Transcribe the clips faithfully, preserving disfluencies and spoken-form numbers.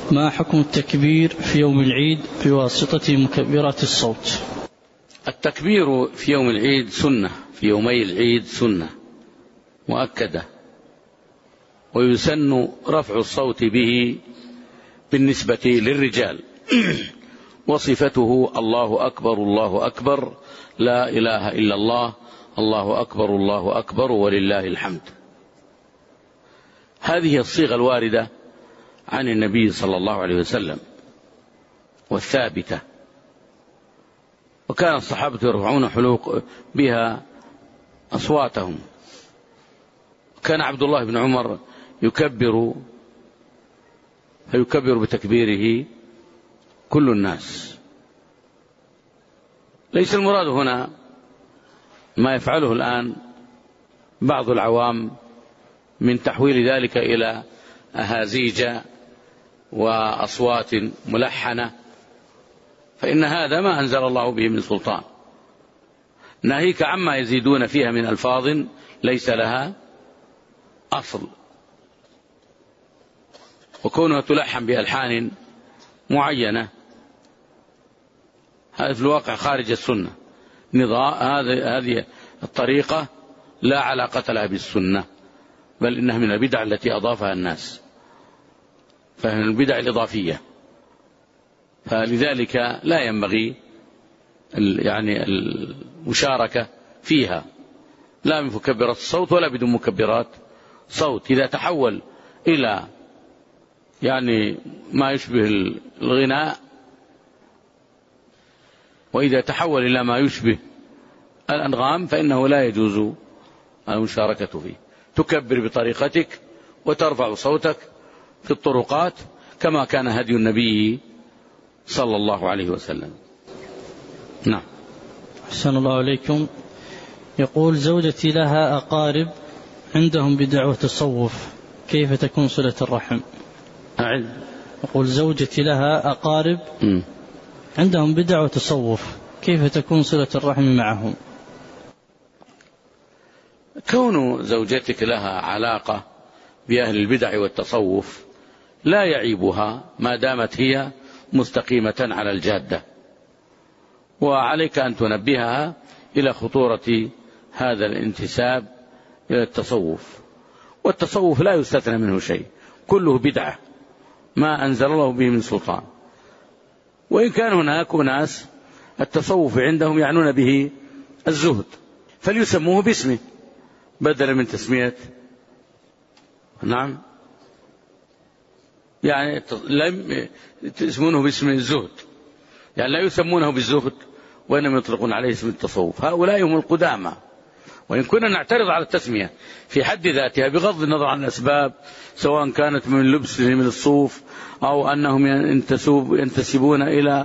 ما حكم التكبير في يوم العيد بواسطة مكبرات الصوت؟ التكبير في يوم العيد سنة، في يومي العيد سنة مؤكدة، ويسن رفع الصوت به بالنسبة للرجال، وصفته الله أكبر الله أكبر لا إله إلا الله الله أكبر الله أكبر ولله الحمد. هذه الصيغة الواردة عن النبي صلى الله عليه وسلم والثابتة، وكان الصحابة يرفعون حلوق بها أصواتهم. كان عبد الله بن عمر يكبر فيكبر بتكبيره كل الناس. ليس المراد هنا ما يفعله الآن بعض العوام من تحويل ذلك إلى أهازيج وأصوات ملحنة، فإن هذا ما أنزل الله به من سلطان. ناهيك عما يزيدون فيها من ألفاظ ليس لها أصل، وكونها تلحن بألحان معينة هذا في الواقع خارج السنة. هذه الطريقة لا علاقة لها بالسنة، بل إنها من البدع التي أضافها الناس، فهي البدع الإضافية، فلذلك لا ينبغي يعني المشاركة فيها، لا من مكبرات الصوت ولا بدون مكبرات صوت. إذا تحول إلى يعني ما يشبه الغناء، وإذا تحول إلى ما يشبه الأنغام، فإنه لا يجوز المشاركة فيه. تكبر بطريقتك وترفع صوتك في الطرقات كما كان هدي النبي صلى الله عليه وسلم. نعم. أحسن الله عليكم. يقول زوجتي لها أقارب عندهم بدعوة التصوف، كيف تكون صلة الرحم؟ أعد. يقول زوجتي لها أقارب م. عندهم بدعوة التصوف، كيف تكون صلة الرحم معهم؟ كون زوجتك لها علاقة بأهل البدع والتصوف لا يعيبها ما دامت هي مستقيمة على الجادة، وعليك أن تنبهها إلى خطورة هذا الانتساب إلى التصوف. والتصوف لا يستثنى منه شيء، كله بدعة ما أنزل الله به من سلطان. وإن كان هناك ناس التصوف عندهم يعنون به الزهد، فليسموه باسمه بدلا من تسمية نعم يعني لم يسمونه باسم الزهد، يعني لا يسمونه بالزهد وإنما يطلقون عليه اسم التصوف. هؤلاء هم القدامى، وإن كنا نعترض على التسمية في حد ذاتها بغض النظر عن الأسباب، سواء كانت من لبس من الصوف أو أنهم ينتسبون إلى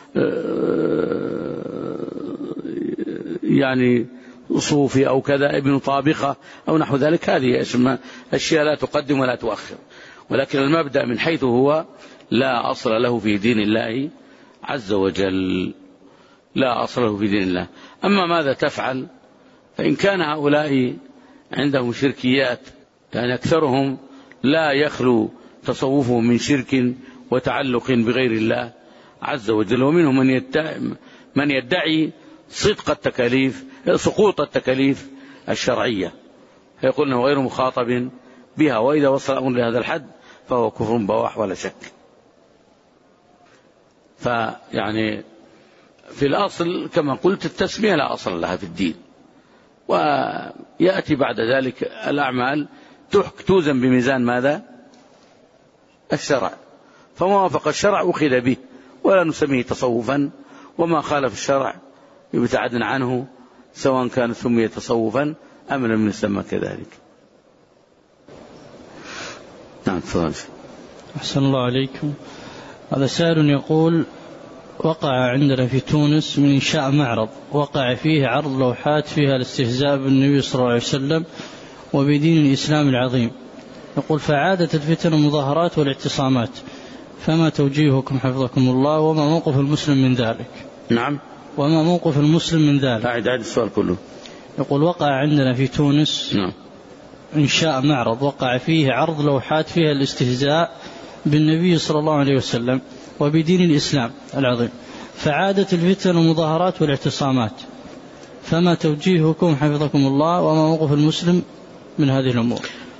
يعني صوفي أو كذا ابن طابقة أو نحو ذلك، هذه أشياء لا تقدم ولا تؤخر. ولكن المبدأ من حيث هو لا أصل له في دين الله عز وجل، لا أصل له في دين الله. أما ماذا تفعل؟ فإن كان هؤلاء عندهم شركيات، يعني أكثرهم لا يخلو تصوفهم من شرك وتعلق بغير الله عز وجل، ومنهم من يدعي, من يدعي صدق التكاليف سقوط التكاليف الشرعية، فيقول أنه غير مخاطب بها، وإذا وصل الأمر لهذا الحد فهو كفر بواح ولا شك. فيعني في الأصل كما قلت التسمية لا أصل لها في الدين، ويأتي بعد ذلك الأعمال توزن بميزان ماذا؟ الشرع، فما وافق الشرع أخذ به ولا نسميه تصوفا، وما خالف الشرع يبتعد عنه سواء كان سمي تصوفا أم لم يسمى كذلك. نعم تفضل. أحسن الله عليكم. هذا سائل يقول وقع عندنا في تونس من إنشاء معرض وقع فيه عرض لوحات فيها الاستهزاء بالنبي صلى الله عليه وسلم وبدين الإسلام العظيم. يقول فعادت الفتن والمظاهرات والاعتصامات، فما توجيهكم حفظكم الله وما موقف المسلم من ذلك؟ نعم. وما موقف المسلم من ذلك؟ أعد أعد السؤال كله. يقول وقع عندنا في تونس نعم. إنشاء معرض وقع فيه عرض لوحات فيها الاستهزاء بالنبي صلى الله عليه وسلم وبدين الإسلام العظيم، فعادت الفتن والمظاهرات والاعتصامات، فما توجيهكم حفظكم الله وما موقف المسلم من هذه الأمور؟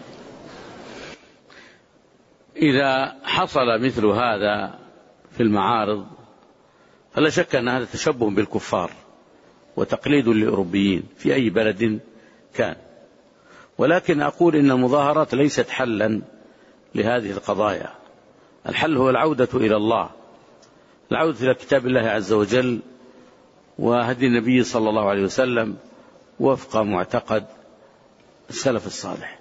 إذا حصل مثل هذا في المعارض فلا شك أن هذا تشبه بالكفار وتقليد للأوروبيين في أي بلد كان، ولكن أقول إن المظاهرات ليست حلا لهذه القضايا. الحل هو العودة إلى الله، العودة إلى كتاب الله عز وجل وهدي النبي صلى الله عليه وسلم وفق معتقد السلف الصالح.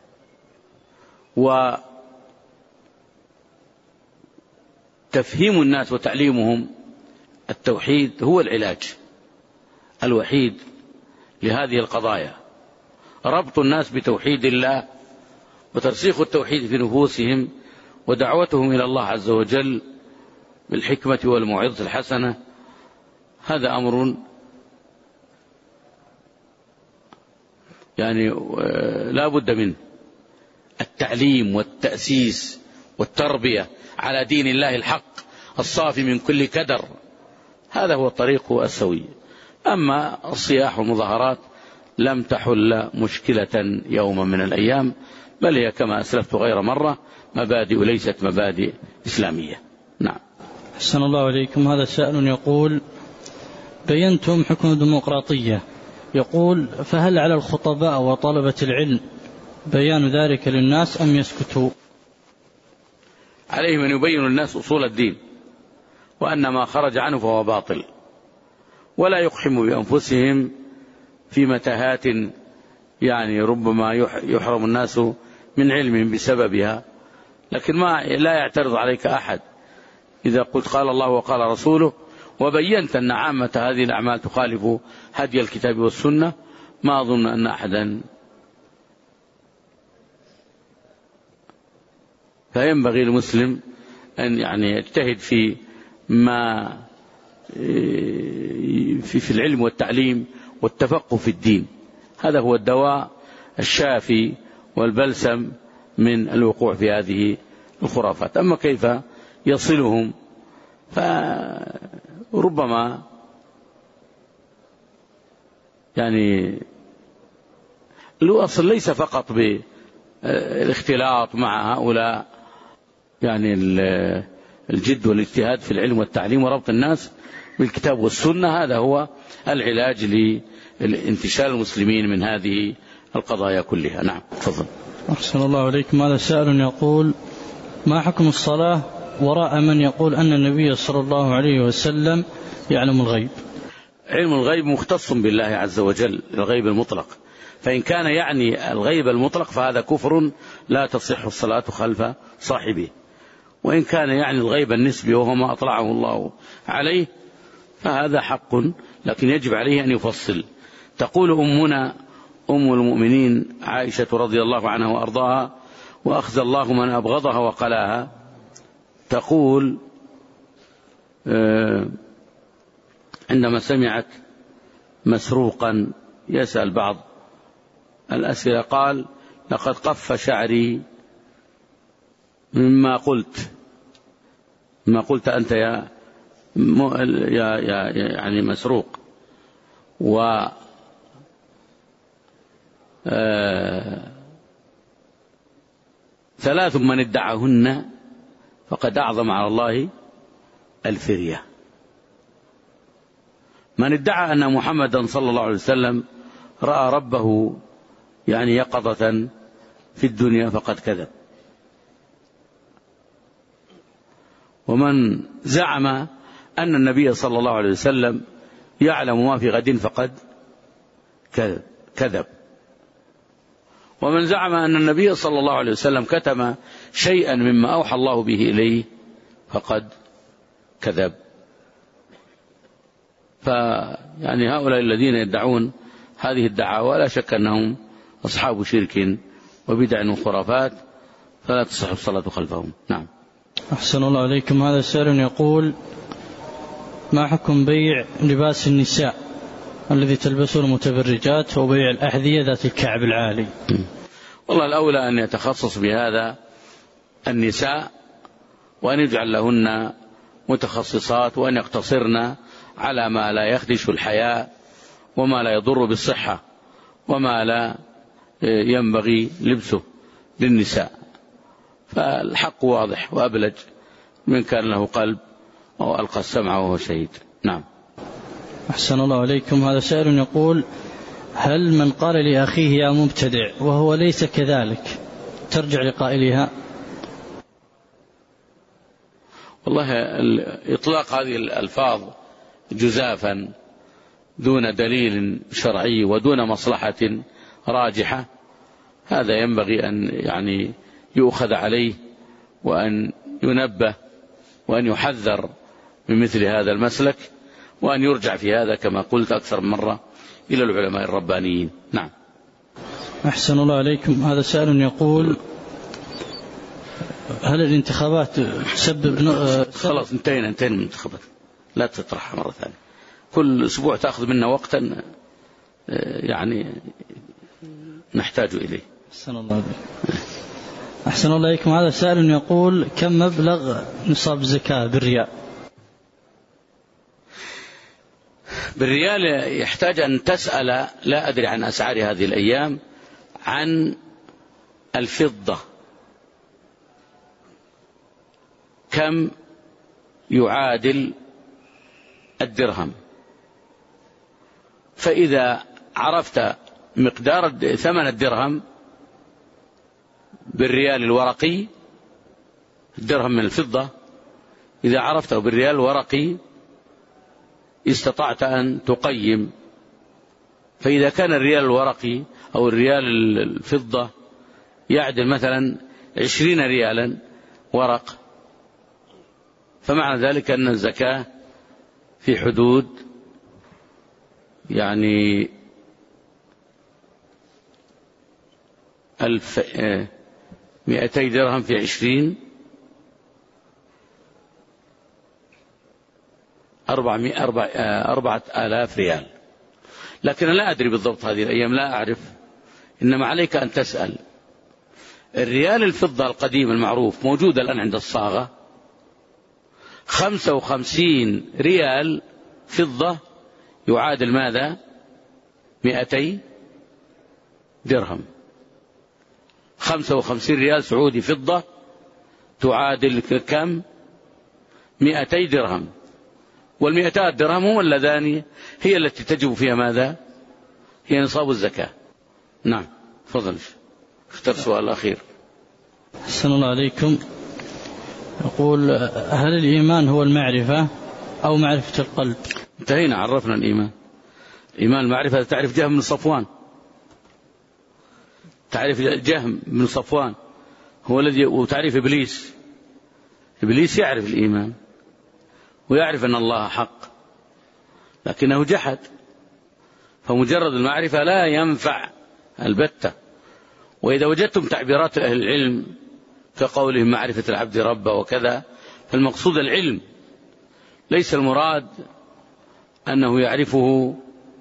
وتفهيم الناس وتعليمهم التوحيد هو العلاج الوحيد لهذه القضايا، ربط الناس بتوحيد الله وترسيخ التوحيد في نفوسهم ودعوتهم إلى الله عز وجل بالحكمة والموعظة الحسنة. هذا أمر يعني لا بد منه، التعليم والتأسيس والتربية على دين الله الحق الصافي من كل كدر، هذا هو الطريق السوي. أما الصياح والمظاهرات لم تحل مشكلة يوما من الأيام، بل هي كما أسلفت غير مرة مبادئ ليست مبادئ إسلامية. نعم. أحسن الله عليكم. هذا سائل يقول: بينتم حكم الديمقراطية، يقول: فهل على الخطباء وطلبة العلم بيان ذلك للناس أم يسكتوا؟ عليهم أن يبينوا الناس أصول الدين وأن ما خرج عنه فهو باطل، ولا يقحموا بأنفسهم في متاهات يعني ربما يحرم الناس من علم بسببها. لكن ما لا يعترض عليك أحد إذا قلت قال الله وقال رسوله وبينت أن عامة هذه الأعمال تخالف هدي الكتاب والسنة، ما أظن أن أحدا. فينبغي المسلم أن يعني يجتهد في ما في في العلم والتعليم والتفقه في الدين، هذا هو الدواء الشافي والبلسم من الوقوع في هذه الخرافات. أما كيف يصلهم فربما يعني الأصل ليس فقط بالاختلاط مع هؤلاء، يعني الجد والاجتهاد في العلم والتعليم وربط الناس بالكتاب والسنة، هذا هو العلاج لانتشال المسلمين من هذه القضايا كلها. نعم تفضل. أحسن الله عليكم. هذا سائل يقول: ما حكم الصلاة وراء من يقول أن النبي صلى الله عليه وسلم يعلم الغيب؟ علم الغيب مختص بالله عز وجل، الغيب المطلق، فإن كان يعني الغيب المطلق فهذا كفر لا تصح الصلاة خلف صاحبه، وإن كان يعني الغيب النسبي وهو ما أطلعه الله عليه فهذا حق، لكن يجب عليه أن يفصل. تقول أمنا أم المؤمنين عائشة رضي الله عنها وأرضاها وأخزى الله من أبغضها وقلاها، تقول عندما سمعت مسروقا يسأل بعض الأسئلة قال: لقد قف شعري مما قلت مما قلت أنت يا يا يا يعني مسروق. و ثلاث من ادعاهن فقد أعظم على الله الفرية: من ادعى أن محمدا صلى الله عليه وسلم رأى ربه يعني يقظة في الدنيا فقد كذب، ومن زعم أن النبي صلى الله عليه وسلم يعلم ما في غد فقد كذب، ومن زعم أن النبي صلى الله عليه وسلم كتم شيئا مما أوحى الله به إليه فقد كذب. فيعني هؤلاء الذين يدعون هذه الدعاوى لا شك أنهم أصحاب شرك وبدع وخرافات، فلا تصح الصلاة خلفهم. نعم. أحسن الله عليكم. هذا سائل يقول: ما حكم بيع لباس النساء الذي تلبسه المتبرجات وبيع الأحذية ذات الكعب العالي؟ والله الأولى أن يتخصص بهذا النساء وأن يجعل لهن متخصصات، وأن يقتصرن على ما لا يخدش الحياة وما لا يضر بالصحة وما لا ينبغي لبسه للنساء. فالحق واضح وأبلج من كان له قلب أو ألقى السمع وهو شهيد. نعم. أحسن الله عليكم. هذا سائل يقول: هل من قال لأخيه يا مبتدع وهو ليس كذلك ترجع لقائلها؟ والله إطلاق هذه الألفاظ جزافا دون دليل شرعي ودون مصلحة راجحة هذا ينبغي أن يعني يؤخذ عليه، وأن ينبه، وأن يحذر من مثل هذا المسلك، وأن يرجع في هذا كما قلت أكثر من مرة إلى العلماء الربانيين. نعم. أحسن الله عليكم. هذا سائل يقول: هل الانتخابات تسبب خلاص انتهينا انتهينا من الانتخابات، لا تطرحها مرة ثانية. كل أسبوع تأخذ منا وقتا يعني نحتاج إليه. أحسن الله عليكم. أحسن الله عليكم. هذا سائل يقول: كم مبلغ نصاب الزكاة بالريال؟ بالريال يحتاج أن تسأل، لا أدري عن أسعار هذه الأيام، عن الفضة كم يعادل الدرهم، فإذا عرفت مقدار ثمن الدرهم بالريال الورقي، الدرهم من الفضة إذا عرفته بالريال الورقي استطعت أن تقيم. فإذا كان الريال الورقي أو الريال الفضة يعدل مثلا عشرين ريالا ورق، فمعنى ذلك أن الزكاة في حدود يعني ألف مئتي درهم في عشرين أربعمائة أربعة آلاف ريال. لكن لا أدري بالضبط هذه الأيام، لا أعرف، إنما عليك أن تسأل. الريال الفضة القديم المعروف موجود الآن عند الصاغة، خمسة وخمسين ريال فضة يعادل ماذا؟ مئتي درهم. خمسة وخمسين ريال سعودي فضة تعادل كم؟ مئتي درهم. والمئتات درهم هم اللذان هي التي تجب فيها ماذا؟ هي نصاب الزكاة. نعم. تفضل. اختر سؤال الأخير. أحسن الله عليكم. يقول: هل الإيمان هو المعرفة أو معرفة القلب؟ انتهينا، عرفنا الإيمان. إيمان المعرفة تعرف جهم بن صفوان، تعرف جهم بن صفوان هو الذي، وتعرف إبليس. إبليس يعرف الإيمان ويعرف أن الله حق لكنه جحد، فمجرد المعرفة لا ينفع البتة. وإذا وجدتم تعبيرات أهل العلم كقولهم معرفة العبد ربه وكذا، فالمقصود العلم، ليس المراد أنه يعرفه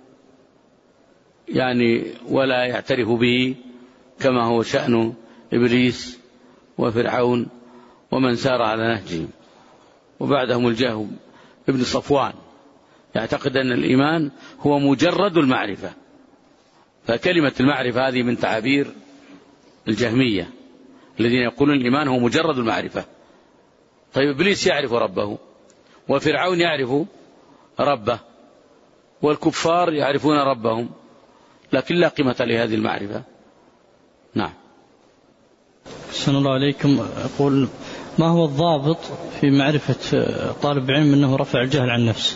يعني ولا يعترف به كما هو شأن إبليس وفرعون ومن سار على نهجهم، وبعدهم الجهم ابن صفوان يعتقد أن الإيمان هو مجرد المعرفة. فكلمة المعرفة هذه من تعابير الجهمية الذين يقولون الإيمان هو مجرد المعرفة. طيب إبليس يعرف ربه، وفرعون يعرف ربه، والكفار يعرفون ربهم، لكن لا قيمة لهذه المعرفة. نعم. أحسن الله عليكم. أقول: ما هو الضابط في معرفة طالب علم أنه رفع الجهل عن نفسه؟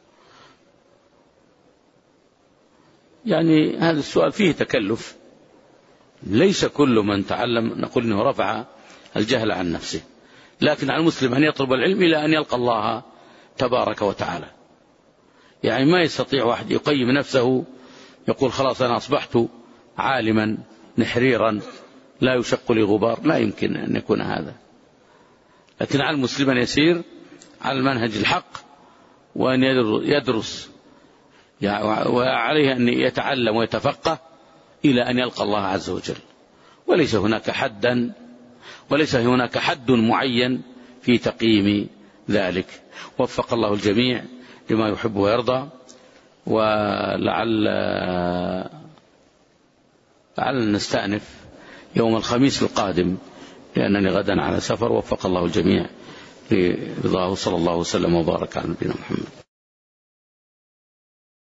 يعني هذا السؤال فيه تكلف. ليس كل من تعلم نقول أنه رفع الجهل عن نفسه، لكن على المسلم أن يطلب العلم إلى أن يلقى الله تبارك وتعالى. يعني ما يستطيع واحد يقيم نفسه يقول خلاص أنا أصبحت عالما نحريرا لا يشق لي غبار، لا يمكن أن يكون هذا. لكن على المسلم أن يسير على المنهج الحق وأن يدرس، وعليه أن يتعلم ويتفقه إلى أن يلقى الله عز وجل. وليس هناك حدا وليس هناك حد معين في في تقييم ذلك. وفق الله الجميع لما يحب ويرضى. ولعل لعل نستأنف يوم الخميس القادم لأنني غدا على سفر. وفق الله الجميع لرضاه، صلى الله وسلم وبارك على نبينا محمد.